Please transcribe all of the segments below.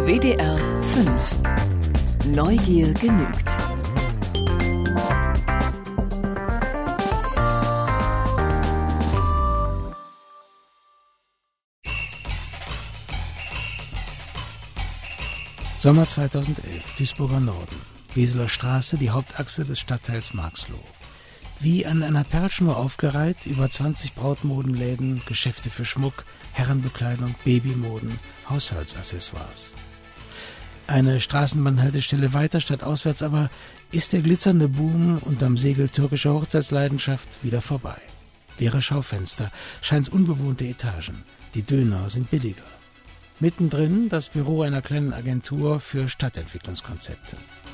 WDR 5. Neugier genügt. Sommer 2011, Duisburger Norden. Weseler Straße, die Hauptachse des Stadtteils Marxloh. Wie an einer Perlschnur aufgereiht, über 20 Brautmodenläden, Geschäfte für Schmuck, Herrenbekleidung, Babymoden, Haushaltsaccessoires. Eine Straßenbahnhaltestelle weiter stadtauswärts aber ist der glitzernde Boom unterm Segel türkischer Hochzeitsleidenschaft wieder vorbei. Leere Schaufenster, scheint's unbewohnte Etagen. Die Döner sind billiger. Mittendrin das Büro einer kleinen Agentur für Stadtentwicklungskonzepte.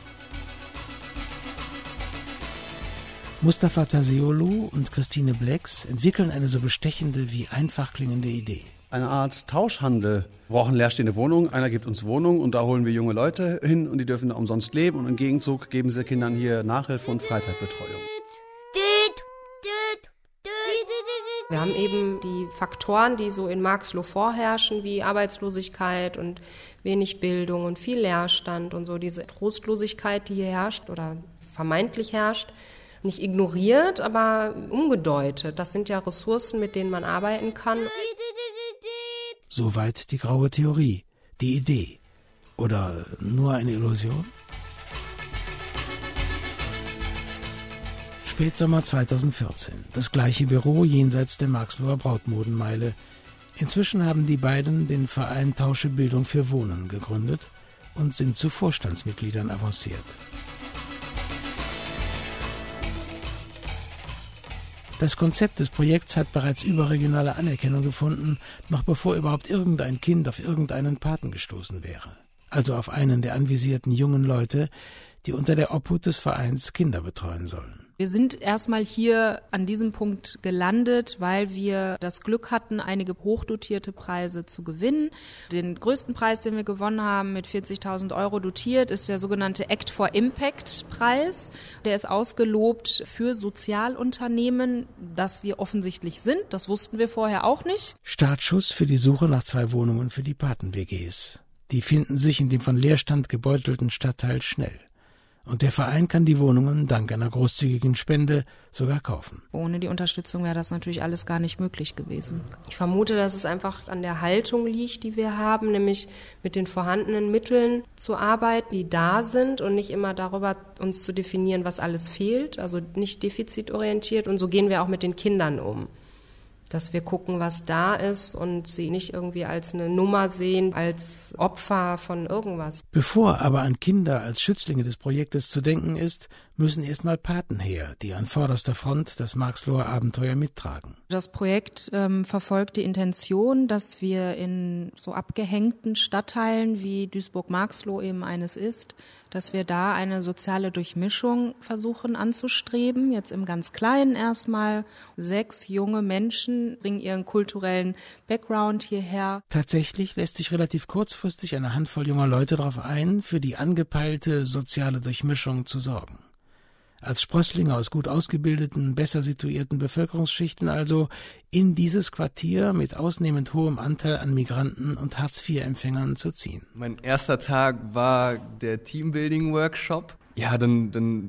Mustafa Tasiolu und Christine Blex entwickeln eine so bestechende wie einfach klingende Idee. Eine Art Tauschhandel. Wir brauchen leerstehende Wohnungen, einer gibt uns Wohnungen und da holen wir junge Leute hin und die dürfen da umsonst leben und im Gegenzug geben sie Kindern hier Nachhilfe und Freizeitbetreuung. Wir haben eben die Faktoren, die so in Marxloh vorherrschen, wie Arbeitslosigkeit und wenig Bildung und viel Leerstand und so diese Trostlosigkeit, die hier herrscht oder vermeintlich herrscht, nicht ignoriert, aber umgedeutet. Das sind ja Ressourcen, mit denen man arbeiten kann. Soweit die graue Theorie, die Idee. Oder nur eine Illusion? Spätsommer 2014. Das gleiche Büro jenseits der Marxloher Brautmodenmeile. Inzwischen haben die beiden den Verein Tausche Bildung für Wohnen gegründet und sind zu Vorstandsmitgliedern avanciert. Das Konzept des Projekts hat bereits überregionale Anerkennung gefunden, noch bevor überhaupt irgendein Kind auf irgendeinen Paten gestoßen wäre. Also auf einen der anvisierten jungen Leute, die unter der Obhut des Vereins Kinder betreuen sollen. Wir sind erstmal hier an diesem Punkt gelandet, weil wir das Glück hatten, einige hochdotierte Preise zu gewinnen. Den größten Preis, den wir gewonnen haben, mit 40.000 € dotiert, ist der sogenannte Act for Impact Preis. Der ist ausgelobt für Sozialunternehmen, das wir offensichtlich sind. Das wussten wir vorher auch nicht. Startschuss für die Suche nach 2 Wohnungen für die Paten-WGs. Die finden sich in dem von Leerstand gebeutelten Stadtteil schnell. Und der Verein kann die Wohnungen dank einer großzügigen Spende sogar kaufen. Ohne die Unterstützung wäre das natürlich alles gar nicht möglich gewesen. Ich vermute, dass es einfach an der Haltung liegt, die wir haben, nämlich mit den vorhandenen Mitteln zu arbeiten, die da sind und nicht immer darüber uns zu definieren, was alles fehlt, also nicht defizitorientiert. Und so gehen wir auch mit den Kindern um. Dass wir gucken, was da ist und sie nicht irgendwie als eine Nummer sehen, als Opfer von irgendwas. Bevor aber an Kinder als Schützlinge des Projektes zu denken ist, müssen erstmal Paten her, die an vorderster Front das Marxloher Abenteuer mittragen. Das Projekt verfolgt die Intention, dass wir in so abgehängten Stadtteilen, wie Duisburg-Marxloh eben eines ist, dass wir da eine soziale Durchmischung versuchen anzustreben. Jetzt im ganz Kleinen erstmal. 6 junge Menschen bringen ihren kulturellen Background hierher. Tatsächlich lässt sich relativ kurzfristig eine Handvoll junger Leute darauf ein, für die angepeilte soziale Durchmischung zu sorgen. Als Sprösslinge aus gut ausgebildeten, besser situierten Bevölkerungsschichten also in dieses Quartier mit ausnehmend hohem Anteil an Migranten und Hartz-IV-Empfängern zu ziehen. Mein erster Tag war der Teambuilding-Workshop. Ja, dann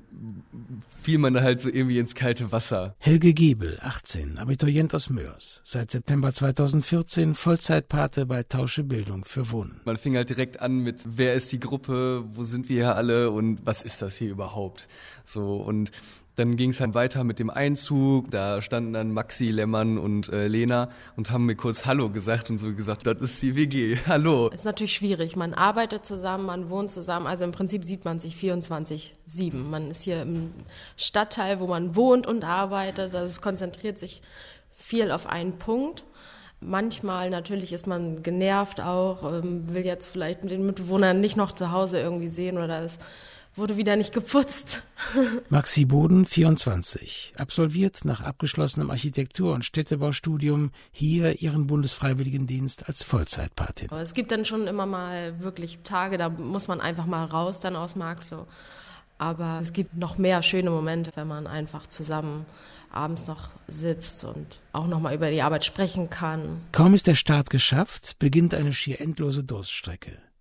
fiel man da halt so irgendwie ins kalte Wasser. Helge Gebel, 18, Abiturient aus Mörs. Seit September 2014 Vollzeitpate bei Tausche Bildung für Wohnen. Man fing halt direkt an mit, wer ist die Gruppe, wo sind wir hier alle und was ist das hier überhaupt? So, und dann ging es halt weiter mit dem Einzug, da standen dann Maxi, Lemmern und Lena und haben mir kurz Hallo gesagt und so gesagt, das ist die WG, hallo. Es ist natürlich schwierig, man arbeitet zusammen, man wohnt zusammen, also im Prinzip sieht man sich 24/7. Man ist hier im Stadtteil, wo man wohnt und arbeitet, also es konzentriert sich viel auf einen Punkt. Manchmal natürlich ist man genervt auch, will jetzt vielleicht mit den Mitbewohnern nicht noch zu Hause irgendwie sehen oder es wurde wieder nicht geputzt. Maxi Boden, 24, absolviert nach abgeschlossenem Architektur- und Städtebaustudium hier ihren Bundesfreiwilligendienst als Vollzeitpatin. Es gibt dann schon immer mal wirklich Tage, da muss man einfach mal raus dann aus Marxloh. Aber es gibt noch mehr schöne Momente, wenn man einfach zusammen abends noch sitzt und auch noch mal über die Arbeit sprechen kann. Kaum ist der Start geschafft, beginnt eine schier endlose Durststrecke.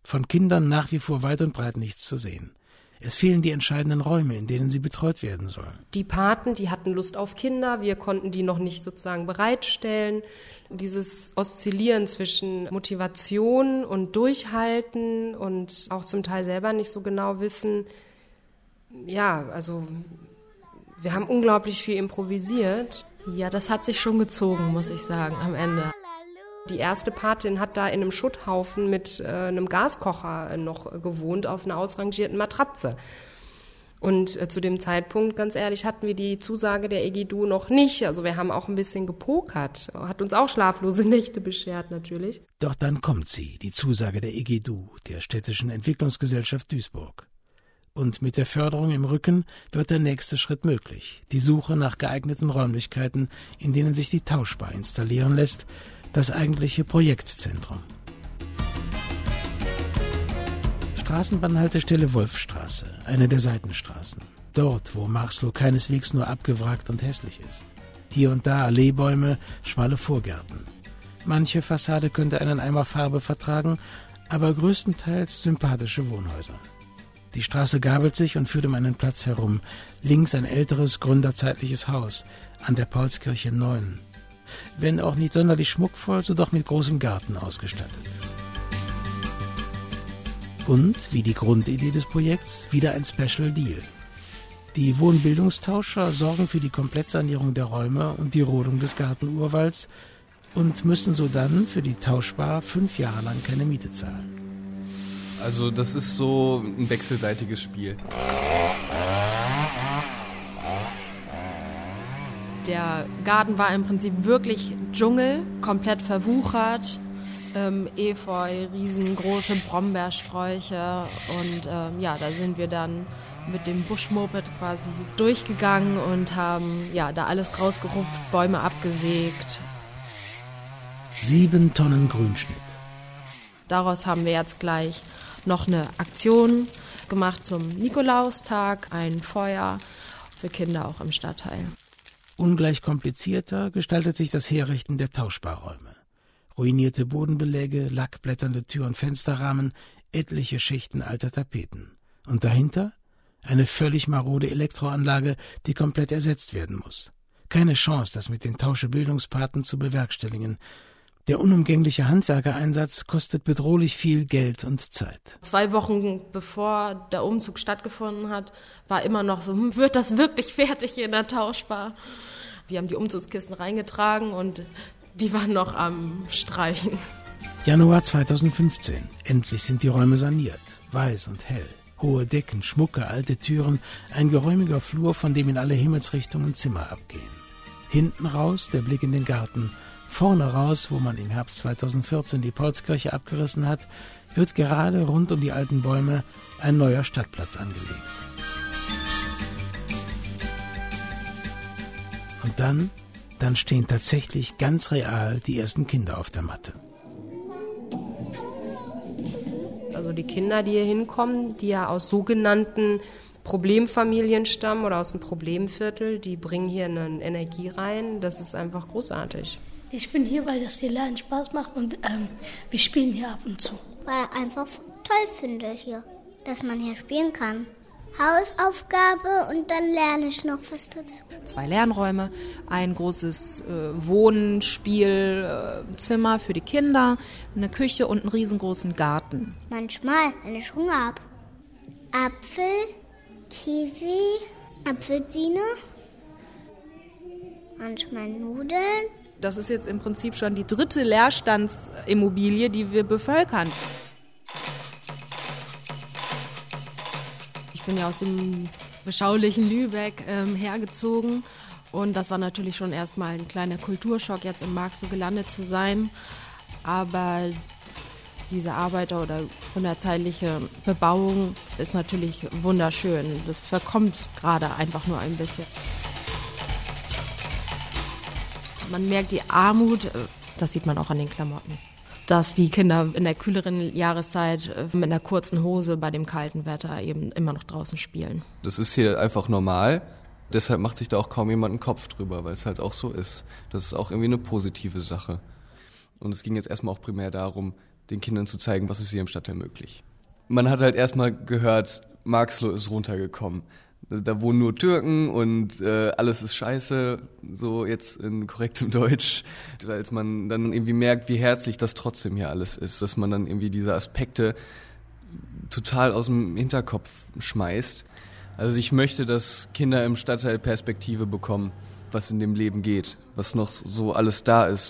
Von Kindern nach wie vor weit und breit nichts zu sehen. Es fehlen die entscheidenden Räume, in denen sie betreut werden sollen. Die Paten, die hatten Lust auf Kinder, wir konnten die noch nicht sozusagen bereitstellen. Dieses Oszillieren zwischen Motivation und Durchhalten und auch zum Teil selber nicht so genau wissen. Ja, also wir haben unglaublich viel improvisiert. Ja, das hat sich schon gezogen, muss ich sagen, am Ende. Die erste Patin hat da in einem Schutthaufen mit einem Gaskocher noch gewohnt auf einer ausrangierten Matratze. Und zu dem Zeitpunkt, ganz ehrlich, hatten wir die Zusage der EGDU noch nicht. Also wir haben auch ein bisschen gepokert. Hat uns auch schlaflose Nächte beschert natürlich. Doch dann kommt sie, die Zusage der EGDU, der Städtischen Entwicklungsgesellschaft Duisburg. Und mit der Förderung im Rücken wird der nächste Schritt möglich. Die Suche nach geeigneten Räumlichkeiten, in denen sich die Tauschbar installieren lässt, das eigentliche Projektzentrum. Straßenbahnhaltestelle Wolfstraße, eine der Seitenstraßen. Dort, wo Marxloh keineswegs nur abgewrackt und hässlich ist. Hier und da Alleebäume, schmale Vorgärten. Manche Fassade könnte einen Eimer Farbe vertragen, aber größtenteils sympathische Wohnhäuser. Die Straße gabelt sich und führt um einen Platz herum. Links ein älteres, gründerzeitliches Haus, an der Paulskirche 9. Wenn auch nicht sonderlich schmuckvoll, so doch mit großem Garten ausgestattet. Und, wie die Grundidee des Projekts, wieder ein Special Deal. Die Wohnbildungstauscher sorgen für die Komplettsanierung der Räume und die Rodung des Gartenurwalds und müssen so dann für die Tauschbar 5 Jahre lang keine Miete zahlen. Also das ist so ein wechselseitiges Spiel. Der Garten war im Prinzip wirklich Dschungel, komplett verwuchert. Efeu, riesengroße Brombeersträucher und da sind wir dann mit dem Buschmoped quasi durchgegangen und haben da alles rausgerupft, Bäume abgesägt. 7 Tonnen Grünschnitt. Daraus haben wir jetzt gleich noch eine Aktion gemacht zum Nikolaustag, ein Feuer für Kinder auch im Stadtteil. Ungleich komplizierter gestaltet sich das Herrichten der Tauschbarräume. Ruinierte Bodenbeläge, lackblätternde Tür- und Fensterrahmen, etliche Schichten alter Tapeten. Und dahinter eine völlig marode Elektroanlage, die komplett ersetzt werden muss. Keine Chance, das mit den Tauschebildungspaten zu bewerkstelligen. Der unumgängliche Handwerkereinsatz kostet bedrohlich viel Geld und Zeit. 2 Wochen bevor der Umzug stattgefunden hat, war immer noch so, wird das wirklich fertig hier in der Tauschbar? Wir haben die Umzugskisten reingetragen und die waren noch am Streichen. Januar 2015. Endlich sind die Räume saniert. Weiß und hell. Hohe Decken, Schmucke, alte Türen, ein geräumiger Flur, von dem in alle Himmelsrichtungen Zimmer abgehen. Hinten raus der Blick in den Garten. Vorne raus, wo man im Herbst 2014 die Paulskirche abgerissen hat, wird gerade rund um die alten Bäume ein neuer Stadtplatz angelegt. Und dann stehen tatsächlich ganz real die ersten Kinder auf der Matte. Also die Kinder, die hier hinkommen, die ja aus sogenannten Problemfamilien stammen oder aus dem Problemviertel, die bringen hier eine Energie rein. Das ist einfach großartig. Ich bin hier, weil das hier Lernen Spaß macht und wir spielen hier ab und zu. Weil ich einfach toll finde hier, dass man hier spielen kann. Hausaufgabe und dann lerne ich noch was dazu. 2 Lernräume, ein großes Wohn-Spielzimmer für die Kinder, eine Küche und einen riesengroßen Garten. Manchmal, wenn ich Hunger habe. Apfel, Kiwi, Apfelsine, manchmal Nudeln. Das ist jetzt im Prinzip schon die 3. Leerstandsimmobilie, die wir bevölkern. Ich bin ja aus dem beschaulichen Lübeck hergezogen und das war natürlich schon erstmal ein kleiner Kulturschock, jetzt in Marxloh gelandet zu sein. Aber diese Arbeiter- oder gründerzeitliche Bebauung ist natürlich wunderschön. Das verkommt gerade einfach nur ein bisschen. Man merkt die Armut, das sieht man auch an den Klamotten. Dass die Kinder in der kühleren Jahreszeit mit einer kurzen Hose bei dem kalten Wetter eben immer noch draußen spielen. Das ist hier einfach normal, deshalb macht sich da auch kaum jemand einen Kopf drüber, weil es halt auch so ist. Das ist auch irgendwie eine positive Sache. Und es ging jetzt erstmal auch primär darum, den Kindern zu zeigen, was ist hier im Stadtteil möglich. Man hat halt erstmal gehört, Marxloh ist runtergekommen. Da wohnen nur Türken und alles ist scheiße, so jetzt in korrektem Deutsch. Als man dann irgendwie merkt, wie herzlich das trotzdem hier alles ist, dass man dann irgendwie diese Aspekte total aus dem Hinterkopf schmeißt. Also ich möchte, dass Kinder im Stadtteil Perspektive bekommen, was in dem Leben geht, was noch so alles da ist.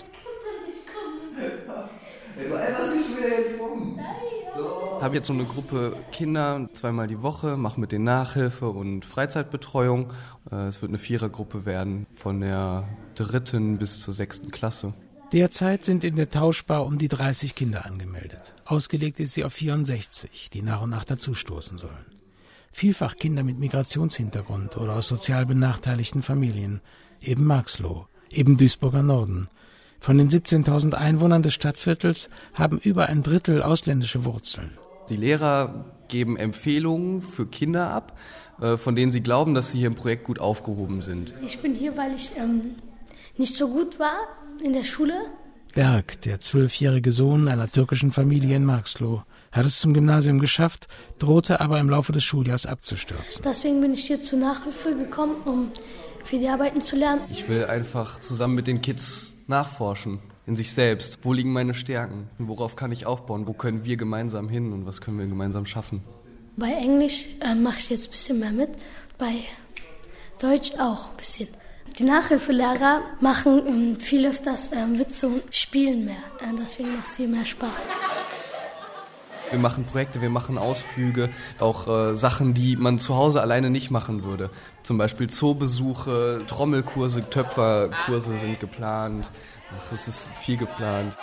Ich habe jetzt so eine Gruppe Kinder, 2-mal die Woche, mache mit denen Nachhilfe und Freizeitbetreuung. Es wird eine 4er-Gruppe werden, von der 3. bis zur 6. Klasse. Derzeit sind in der Tauschbar um die 30 Kinder angemeldet. Ausgelegt ist sie auf 64, die nach und nach dazustoßen sollen. Vielfach Kinder mit Migrationshintergrund oder aus sozial benachteiligten Familien. Eben Marxloh, eben Duisburger Norden. Von den 17.000 Einwohnern des Stadtviertels haben über ein Drittel ausländische Wurzeln. Die Lehrer geben Empfehlungen für Kinder ab, von denen sie glauben, dass sie hier im Projekt gut aufgehoben sind. Ich bin hier, weil ich nicht so gut war in der Schule. Berg, der 12-jährige Sohn einer türkischen Familie in Marxloh, hat es zum Gymnasium geschafft, drohte aber im Laufe des Schuljahres abzustürzen. Deswegen bin ich hier zur Nachhilfe gekommen, um für die Arbeiten zu lernen. Ich will einfach zusammen mit den Kids nachforschen in sich selbst. Wo liegen meine Stärken? Worauf kann ich aufbauen? Wo können wir gemeinsam hin und was können wir gemeinsam schaffen? Bei Englisch mache ich jetzt ein bisschen mehr mit, bei Deutsch auch ein bisschen. Die Nachhilfelehrer machen viel öfters Witze und spielen mehr. Deswegen macht es hier mehr Spaß. Wir machen Projekte, wir machen Ausflüge, auch Sachen, die man zu Hause alleine nicht machen würde. Zum Beispiel Zoobesuche, Trommelkurse, Töpferkurse sind geplant. Es ist viel geplant.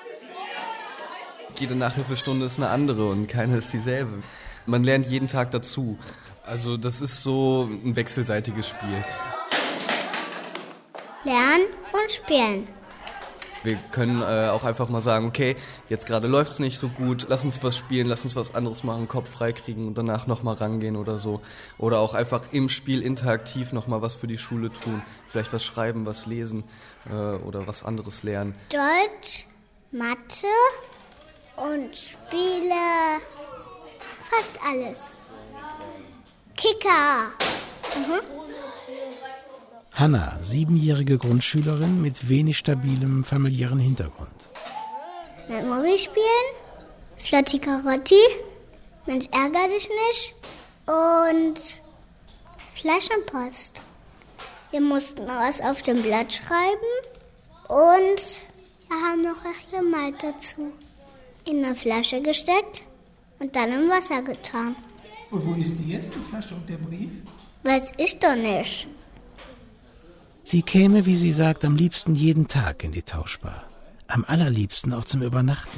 Jede Nachhilfestunde ist eine andere und keine ist dieselbe. Man lernt jeden Tag dazu. Also das ist so ein wechselseitiges Spiel. Lernen und spielen. Wir können auch einfach mal sagen, okay, jetzt gerade läuft's nicht so gut, lass uns was spielen, lass uns was anderes machen, Kopf freikriegen und danach nochmal rangehen oder so. Oder auch einfach im Spiel interaktiv nochmal was für die Schule tun. Vielleicht was schreiben, was lesen oder was anderes lernen. Deutsch, Mathe und Spiele, fast alles. Kicker. Hanna, 7-jährige Grundschülerin mit wenig stabilem familiären Hintergrund. Memory spielen, Flotti Karotti, Mensch ärger dich nicht und Flaschenpost. Wir mussten was auf dem Blatt schreiben und wir haben noch was gemalt dazu. In eine Flasche gesteckt und dann im Wasser getan. Und wo ist die jetzt, die Flasche und der Brief? Weiß ich doch nicht. Sie käme, wie sie sagt, am liebsten jeden Tag in die Tauschbar. Am allerliebsten auch zum Übernachten.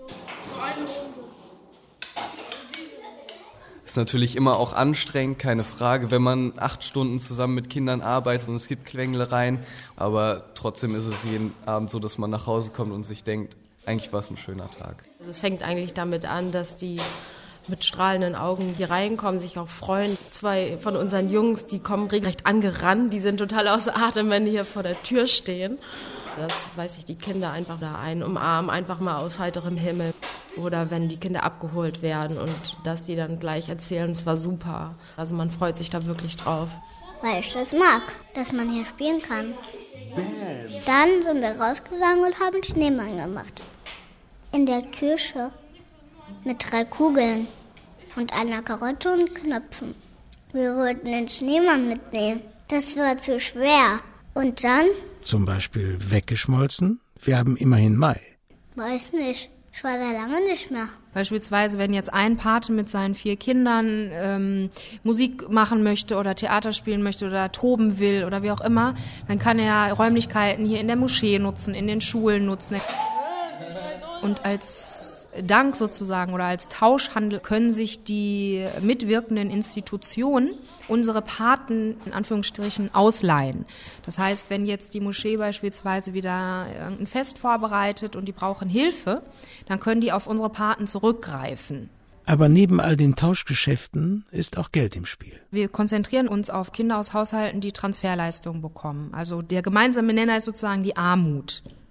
Ist natürlich immer auch anstrengend, keine Frage, wenn man 8 Stunden zusammen mit Kindern arbeitet und es gibt Quengelereien. Aber trotzdem ist es jeden Abend so, dass man nach Hause kommt und sich denkt, eigentlich war es ein schöner Tag. Es fängt eigentlich damit an, dass die mit strahlenden Augen hier reinkommen, sich auch freuen. 2 von unseren Jungs, die kommen regelrecht angerannt, die sind total außer Atem, wenn die hier vor der Tür stehen. Das weiß ich, die Kinder einfach da einen umarmen, einfach mal aus heiterem Himmel. Oder wenn die Kinder abgeholt werden und dass die dann gleich erzählen, es war super. Also man freut sich da wirklich drauf. Weil ich das mag, dass man hier spielen kann. Dann sind wir rausgegangen und haben Schneemann gemacht. In der Küche. Mit 3 Kugeln und einer Karotte und Knöpfen. Wir wollten den Schneemann mitnehmen. Das war zu schwer. Und dann? Zum Beispiel weggeschmolzen? Wir haben immerhin Mai. Weiß nicht. Ich war da lange nicht mehr. Beispielsweise, wenn jetzt ein Pate mit seinen 4 Kindern Musik machen möchte oder Theater spielen möchte oder toben will oder wie auch immer, dann kann er Räumlichkeiten hier in der Moschee nutzen, in den Schulen nutzen. Und als Dank sozusagen oder als Tauschhandel können sich die mitwirkenden Institutionen unsere Paten in Anführungsstrichen ausleihen. Das heißt, wenn jetzt die Moschee beispielsweise wieder ein Fest vorbereitet und die brauchen Hilfe, dann können die auf unsere Paten zurückgreifen. Aber neben all den Tauschgeschäften ist auch Geld im Spiel. Wir konzentrieren uns auf Kinder aus Haushalten, die Transferleistungen bekommen. Also der gemeinsame Nenner ist sozusagen die Armut,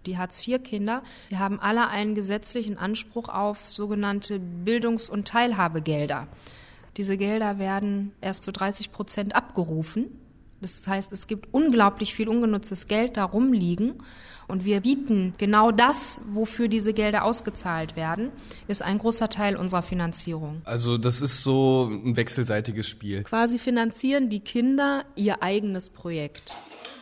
die Hartz-IV-Kinder, die haben alle einen gesetzlichen Anspruch auf sogenannte Bildungs- und Teilhabegelder. Diese Gelder werden erst zu 30% abgerufen. Das heißt, es gibt unglaublich viel ungenutztes Geld da rumliegen. Und wir bieten genau das, wofür diese Gelder ausgezahlt werden, ist ein großer Teil unserer Finanzierung. Also das ist so ein wechselseitiges Spiel. Quasi finanzieren die Kinder ihr eigenes Projekt.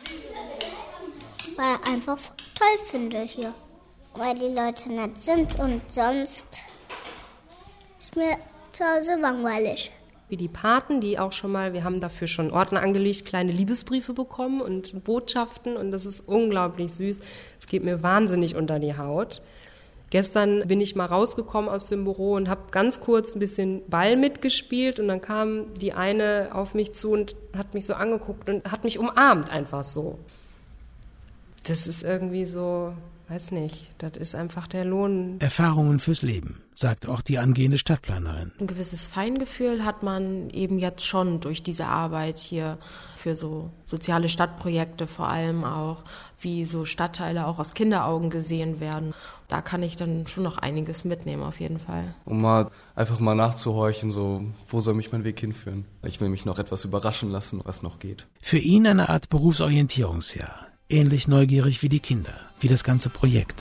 Weil ich einfach toll finde hier. Weil die Leute nett sind und sonst ist mir zu Hause langweilig. Wie die Paten, die auch schon mal, wir haben dafür schon Ordner angelegt, kleine Liebesbriefe bekommen und Botschaften und das ist unglaublich süß. Es geht mir wahnsinnig unter die Haut. Gestern bin ich mal rausgekommen aus dem Büro und habe ganz kurz ein bisschen Ball mitgespielt und dann kam die eine auf mich zu und hat mich so angeguckt und hat mich umarmt einfach so. Das ist irgendwie so, weiß nicht, das ist einfach der Lohn. Erfahrungen fürs Leben, sagt auch die angehende Stadtplanerin. Ein gewisses Feingefühl hat man eben jetzt schon durch diese Arbeit hier für so soziale Stadtprojekte vor allem auch, wie so Stadtteile auch aus Kinderaugen gesehen werden. Da kann ich dann schon noch einiges mitnehmen auf jeden Fall. Um mal einfach mal nachzuhorchen, so, wo soll mich mein Weg hinführen? Ich will mich noch etwas überraschen lassen, was noch geht. Für ihn eine Art Berufsorientierungsjahr. Ähnlich neugierig wie die Kinder, wie das ganze Projekt.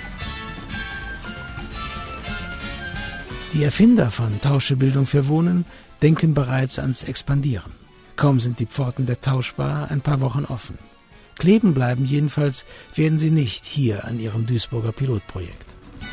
Die Erfinder von Tauschebildung für Wohnen denken bereits ans Expandieren. Kaum sind die Pforten der Tauschbar ein paar Wochen offen. Kleben bleiben jedenfalls werden sie nicht hier an ihrem Duisburger Pilotprojekt.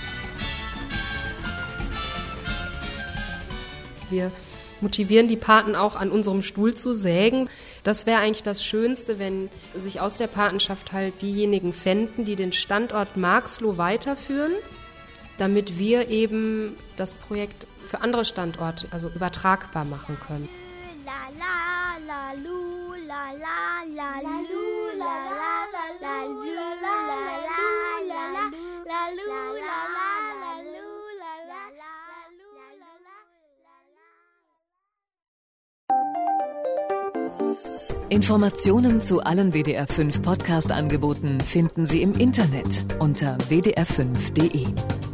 Wir motivieren die Paten auch, an unserem Stuhl zu sägen. Das wäre eigentlich das Schönste, wenn sich aus der Patenschaft halt diejenigen fänden, die den Standort Marxloh weiterführen, damit wir eben das Projekt für andere Standorte, also übertragbar machen können. Informationen zu allen WDR 5 Podcast-Angeboten finden Sie im Internet unter wdr5.de.